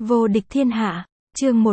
Vô địch thiên hạ, chương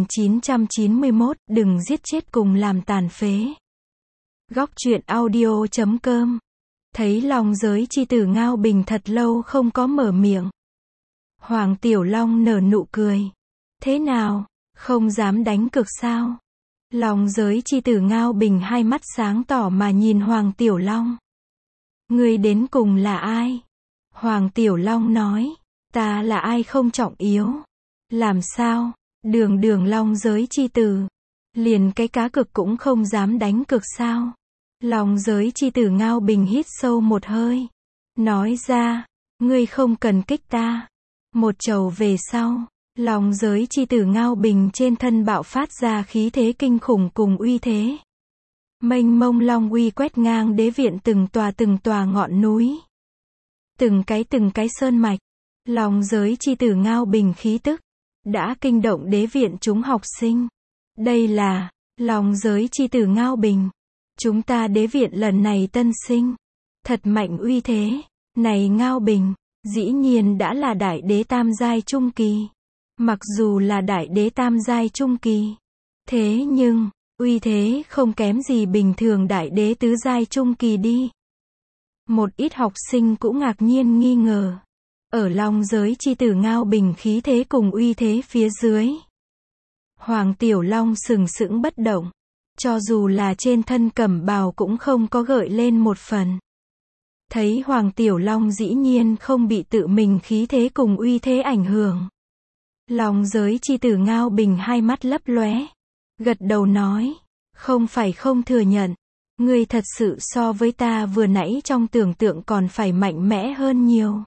1991, đừng giết chết cùng làm tàn phế. Góc truyện audio.com. Thấy Long Giới chi tử Ngao Bình thật lâu không có mở miệng. Hoàng Tiểu Long nở nụ cười. Thế nào, không dám đánh cược sao? Long Giới chi tử Ngao Bình hai mắt sáng tỏ mà nhìn Hoàng Tiểu Long. Ngươi đến cùng là ai? Hoàng Tiểu Long nói, ta là ai không trọng yếu. Làm sao? Đường Long Giới chi tử. Liền cái cá cược cũng không dám đánh cược sao? Long Giới chi tử Ngao Bình hít sâu một hơi. Nói ra, ngươi không cần kích ta. Một chầu về sau, Long Giới chi tử Ngao Bình trên thân bạo phát ra khí thế kinh khủng cùng uy thế. Mênh mông long uy quét ngang đế viện từng tòa ngọn núi. Từng cái sơn mạch. Long Giới chi tử Ngao Bình khí tức đã kinh động đế viện chúng học sinh. Đây là Long Giới chi tử Ngao Bình. Chúng ta đế viện lần này tân sinh. Thật mạnh uy thế. Này Ngao Bình, dĩ nhiên đã là đại đế tam giai trung kỳ. Mặc dù là đại đế tam giai trung kỳ, thế nhưng, uy thế không kém gì bình thường đại đế tứ giai trung kỳ đi. Một ít học sinh cũng ngạc nhiên nghi ngờ. Ở Long Giới chi tử Ngao Bình khí thế cùng uy thế phía dưới, Hoàng Tiểu Long sừng sững bất động. Cho dù là trên thân cẩm bào cũng không có gợi lên một phần. Thấy Hoàng Tiểu Long dĩ nhiên không bị tự mình khí thế cùng uy thế ảnh hưởng. Long Giới chi tử Ngao Bình hai mắt lấp lóe. Gật đầu nói, không phải không thừa nhận. Ngươi thật sự so với ta vừa nãy trong tưởng tượng còn phải mạnh mẽ hơn nhiều.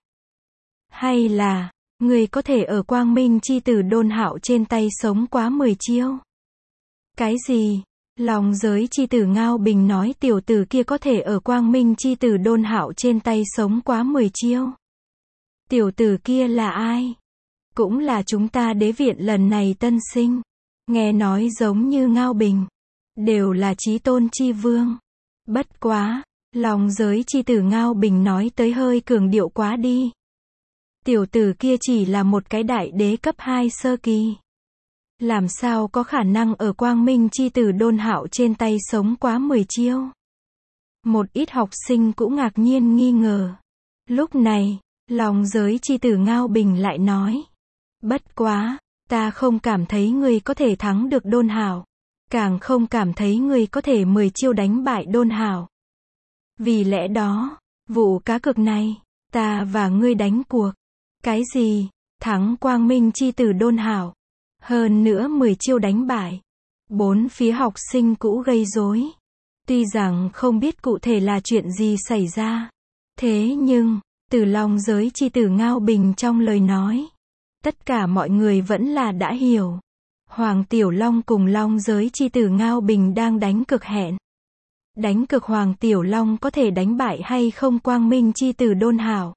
Hay là, ngươi có thể ở Quang Minh chi tử Đôn Hạo trên tay sống quá 10 chiêu? Cái gì? Long Giới chi tử Ngao Bình nói tiểu tử kia có thể ở Quang Minh chi tử Đôn Hạo trên tay sống quá 10 chiêu. Tiểu tử kia là ai? Cũng là chúng ta đế viện lần này tân sinh. Nghe nói giống như Ngao Bình. Đều là chí tôn chi vương. Bất quá, Long Giới chi tử Ngao Bình nói tới hơi cường điệu quá đi. Tiểu tử kia chỉ là một cái đại đế cấp 2 sơ kỳ. Làm sao có khả năng ở Quang Minh chi tử Đôn Hạo trên tay sống quá 10 chiêu? Một ít học sinh cũng ngạc nhiên nghi ngờ. Lúc này, Long Giới chi tử Ngao Bình lại nói. Bất quá, ta không cảm thấy ngươi có thể thắng được Đôn Hạo. Càng không cảm thấy ngươi có thể 10 chiêu đánh bại Đôn Hạo. Vì lẽ đó, vụ cá cược này, ta và ngươi đánh cuộc. Cái gì? Thắng Quang Minh chi tử Đôn Hạo. Hơn nữa 10 chiêu đánh bại. Bốn phía học sinh cũ gây rối. Tuy rằng không biết cụ thể là chuyện gì xảy ra. Thế nhưng, từ Long Giới chi tử Ngao Bình trong lời nói, tất cả mọi người vẫn là đã hiểu. Hoàng Tiểu Long cùng Long Giới chi tử Ngao Bình đang đánh cực hẹn. Đánh cực Hoàng Tiểu Long có thể đánh bại hay không Quang Minh chi tử Đôn Hạo.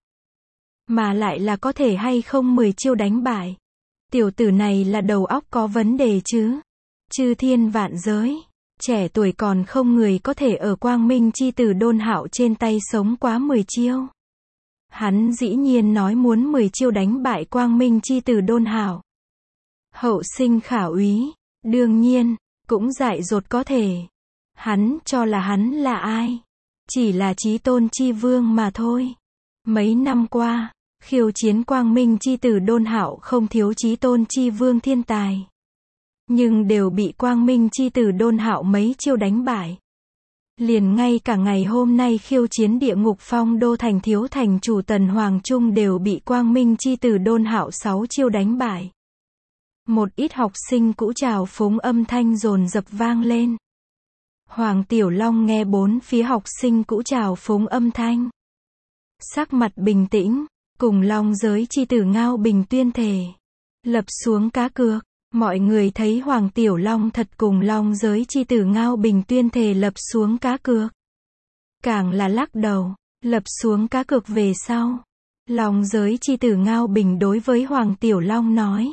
Mà lại là có thể hay không 10 chiêu đánh bại. Tiểu tử này là đầu óc có vấn đề chứ. Chư thiên vạn giới. Trẻ tuổi còn không người có thể ở Quang Minh chi tử Đôn Hạo trên tay sống quá 10 chiêu. Hắn dĩ nhiên nói muốn 10 chiêu đánh bại Quang Minh chi tử Đôn Hạo. Hậu sinh khả úy. Đương nhiên, cũng dại dột có thể. Hắn cho là hắn là ai? Chỉ là chí tôn chi vương mà thôi. Mấy năm qua, khiêu chiến Quang Minh chi tử Đôn Hạo không thiếu chí tôn chi vương thiên tài. Nhưng đều bị Quang Minh chi tử Đôn Hạo mấy chiêu đánh bại. Liền ngay cả ngày hôm nay khiêu chiến địa ngục phong đô thành thiếu thành chủ Tần Hoàng Trung đều bị Quang Minh chi tử Đôn Hạo 6 chiêu đánh bại. Một ít học sinh cũ trào phúng âm thanh dồn dập vang lên. Hoàng Tiểu Long nghe bốn phía học sinh cũ trào phúng âm thanh. Sắc mặt bình tĩnh, cùng Long Giới chi tử Ngao Bình tuyên thề. Lập xuống cá cược, mọi người thấy Hoàng Tiểu Long thật cùng Long Giới chi tử Ngao Bình tuyên thề lập xuống cá cược. Càng là lắc đầu, lập xuống cá cược về sau. Long Giới chi tử Ngao Bình đối với Hoàng Tiểu Long nói.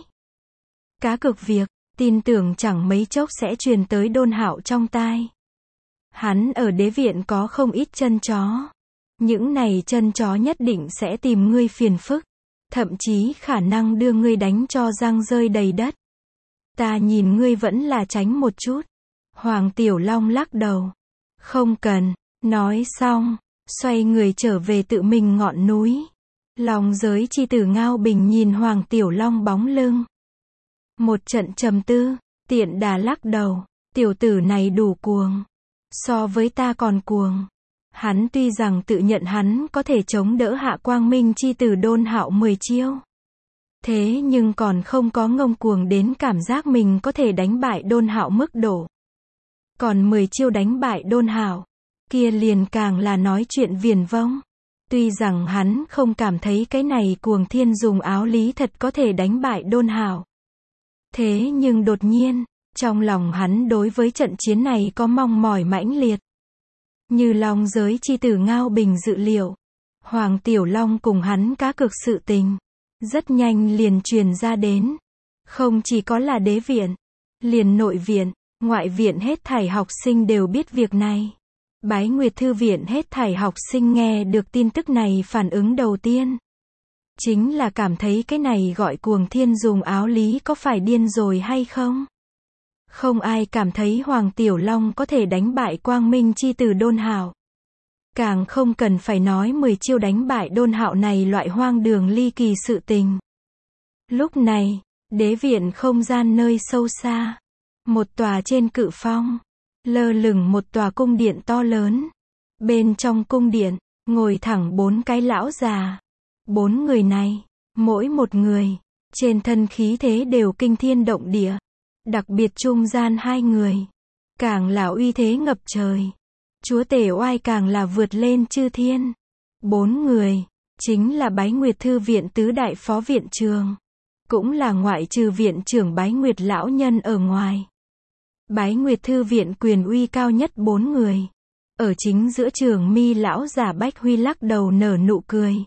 Cá cược việc, tin tưởng chẳng mấy chốc sẽ truyền tới Đôn Hạo trong tai. Hắn ở đế viện có không ít chân chó. Những này chân chó nhất định sẽ tìm ngươi phiền phức. thậm chí khả năng đưa ngươi đánh cho răng rơi đầy đất. Ta nhìn ngươi vẫn là tránh một chút. Hoàng Tiểu Long lắc đầu. Không cần, nói xong, xoay người trở về tự mình ngọn núi. Long giới chi tử Ngao Bình nhìn Hoàng Tiểu Long bóng lưng. Một trận trầm tư, Tiện Đà lắc đầu, tiểu tử này đủ cuồng. So với ta còn cuồng. Hắn tuy rằng tự nhận hắn có thể chống đỡ hạ Quang Minh chi tử Đôn Hạo 10 chiêu. Thế nhưng còn không có ngông cuồng đến cảm giác mình có thể đánh bại Đôn Hạo mức độ. Còn 10 chiêu đánh bại Đôn Hạo, kia liền càng là nói chuyện viển vông. Tuy rằng hắn không cảm thấy cái này cuồng thiên dùng áo lý thật có thể đánh bại Đôn Hạo. Thế nhưng đột nhiên, trong lòng hắn đối với trận chiến này có mong mỏi mãnh liệt. Như Long giới chi tử Ngao Bình dự liệu, Hoàng Tiểu Long cùng hắn cá cược sự tình, rất nhanh liền truyền ra đến. Không chỉ có là đế viện, liền nội viện, ngoại viện hết thảy học sinh đều biết việc này. Bái Nguyệt Thư viện hết thảy học sinh nghe được tin tức này phản ứng đầu tiên. Chính là cảm thấy cái này gọi cuồng thiên dùng áo lý có phải điên rồi hay không? Không ai cảm thấy Hoàng Tiểu Long có thể đánh bại Quang Minh chi tử Đôn Hạo. Càng không cần phải nói 10 chiêu đánh bại Đôn Hạo này loại hoang đường ly kỳ sự tình. Lúc này, đế viện không gian nơi sâu xa. Một tòa trên cự phong, lơ lửng một tòa cung điện to lớn. Bên trong cung điện, ngồi thẳng 4 cái lão già. 4 người này, mỗi một người, trên thân khí thế đều kinh thiên động địa. Đặc biệt trung gian 2 người, càng là uy thế ngập trời. Chúa tể oai càng là vượt lên chư thiên. 4 người, chính là Bái Nguyệt Thư viện tứ đại phó viện trường. Cũng là ngoại trừ viện trưởng Bái Nguyệt lão nhân ở ngoài. Bái Nguyệt Thư viện quyền uy cao nhất 4 người. Ở chính giữa trường mi lão giả Bách Huy lắc đầu nở nụ cười.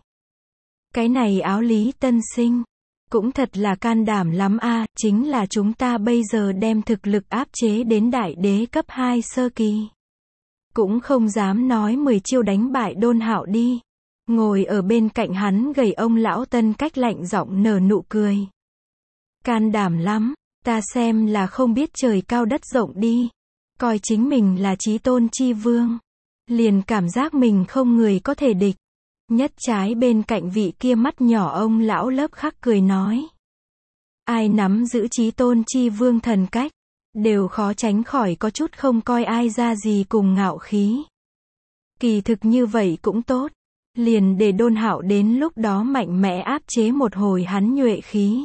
Cái này áo lý tân sinh, cũng thật là can đảm lắm a, chính là chúng ta bây giờ đem thực lực áp chế đến đại đế cấp 2 sơ kỳ. Cũng không dám nói 10 chiêu đánh bại Đôn Hạo đi. Ngồi ở bên cạnh hắn gầy ông lão Tân Cách lạnh giọng nở nụ cười. Can đảm lắm, ta xem là không biết trời cao đất rộng đi. Coi chính mình là chí tôn chi vương. Liền cảm giác mình không người có thể địch. Nhất trái bên cạnh vị kia mắt nhỏ ông lão lớp khắc cười nói. Ai nắm giữ chí tôn chi vương thần cách, đều khó tránh khỏi có chút không coi ai ra gì cùng ngạo khí. Kỳ thực như vậy cũng tốt. Liền để Đôn Hạo đến lúc đó mạnh mẽ áp chế một hồi hắn nhuệ khí.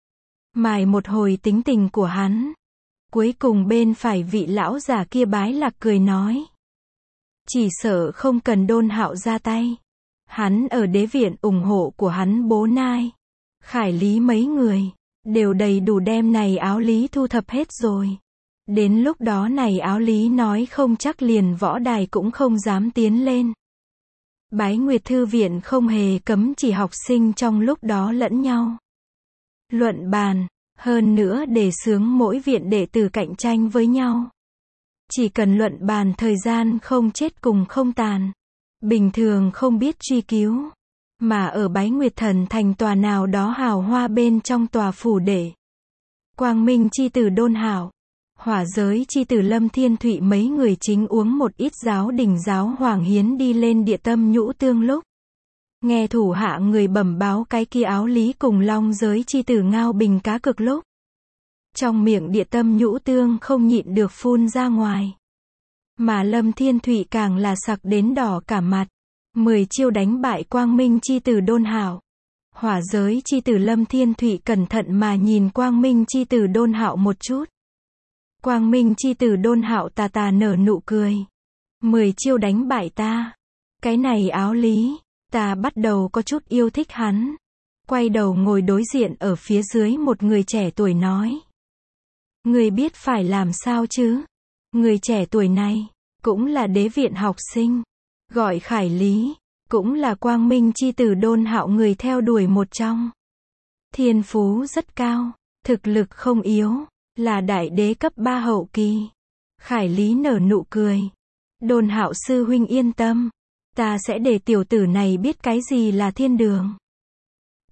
Mài một hồi tính tình của hắn. Cuối cùng bên phải vị lão già kia bái lạc cười nói. Chỉ sợ không cần Đôn Hạo ra tay. Hắn ở đế viện ủng hộ của hắn bố nai. Khải Lý mấy người, đều đầy đủ đem này áo lý thu thập hết rồi. Đến lúc đó này áo lý nói không chắc liền võ đài cũng không dám tiến lên. Bái Nguyệt Thư viện không hề cấm chỉ học sinh trong lúc đó lẫn nhau luận bàn, hơn nữa để xướng mỗi viện đệ tử cạnh tranh với nhau. Chỉ cần luận bàn thời gian không chết cùng không tàn. Bình thường không biết truy cứu. Mà ở Bái Nguyệt Thần thành tòa nào đó hào hoa bên trong tòa phủ đệ. Quang Minh chi tử Đôn Hạo, Hỏa giới chi tử Lâm Thiên Thụy mấy người chính uống một ít giáo đình giáo hoàng hiến đi lên địa tâm nhũ tương lúc. Nghe thủ hạ người bẩm báo cái kia áo lý cùng Long giới chi tử Ngao Bình cá cược lúc. Trong miệng địa tâm nhũ tương không nhịn được phun ra ngoài. Mà Lâm Thiên Thụy càng là sặc đến đỏ cả mặt. 10 chiêu đánh bại Quang Minh chi tử Đôn Hạo. Hỏa giới chi tử Lâm Thiên Thụy cẩn thận mà nhìn Quang Minh chi tử Đôn Hạo một chút. Quang Minh chi tử Đôn Hạo tà tà nở nụ cười. 10 chiêu đánh bại ta. Cái này áo lý, ta bắt đầu có chút yêu thích hắn. Quay đầu ngồi đối diện ở phía dưới một người trẻ tuổi nói. Người biết phải làm sao chứ? Người trẻ tuổi này, cũng là đế viện học sinh. Gọi Khải Lý, cũng là Quang Minh chi tử Đôn Hạo người theo đuổi một trong. Thiên phú rất cao, thực lực không yếu, là đại đế cấp 3 hậu kỳ. Khải Lý nở nụ cười. Đôn Hạo sư huynh yên tâm, ta sẽ để tiểu tử này biết cái gì là thiên đường.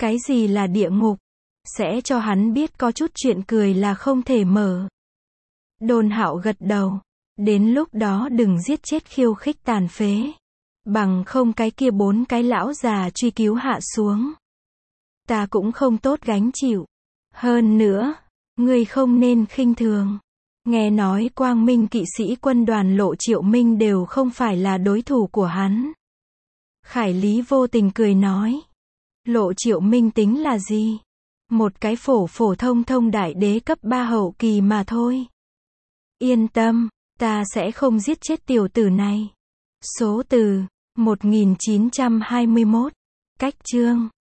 Cái gì là địa ngục? Sẽ cho hắn biết có chút chuyện cười là không thể mở. Đôn Hạo gật đầu. Đến lúc đó đừng giết chết khiêu khích tàn phế. Bằng không cái kia 4 cái lão già truy cứu hạ xuống. Ta cũng không tốt gánh chịu. Hơn nữa, ngươi không nên khinh thường. Nghe nói Quang Minh kỵ sĩ quân đoàn Lộ Triệu Minh đều không phải là đối thủ của hắn. Khải Lý vô tình cười nói. Lộ Triệu Minh tính là gì? Một cái phổ thông đại đế cấp 3 hậu kỳ mà thôi. Yên tâm, ta sẽ không giết chết tiểu tử này. Số từ 1921. Cách chương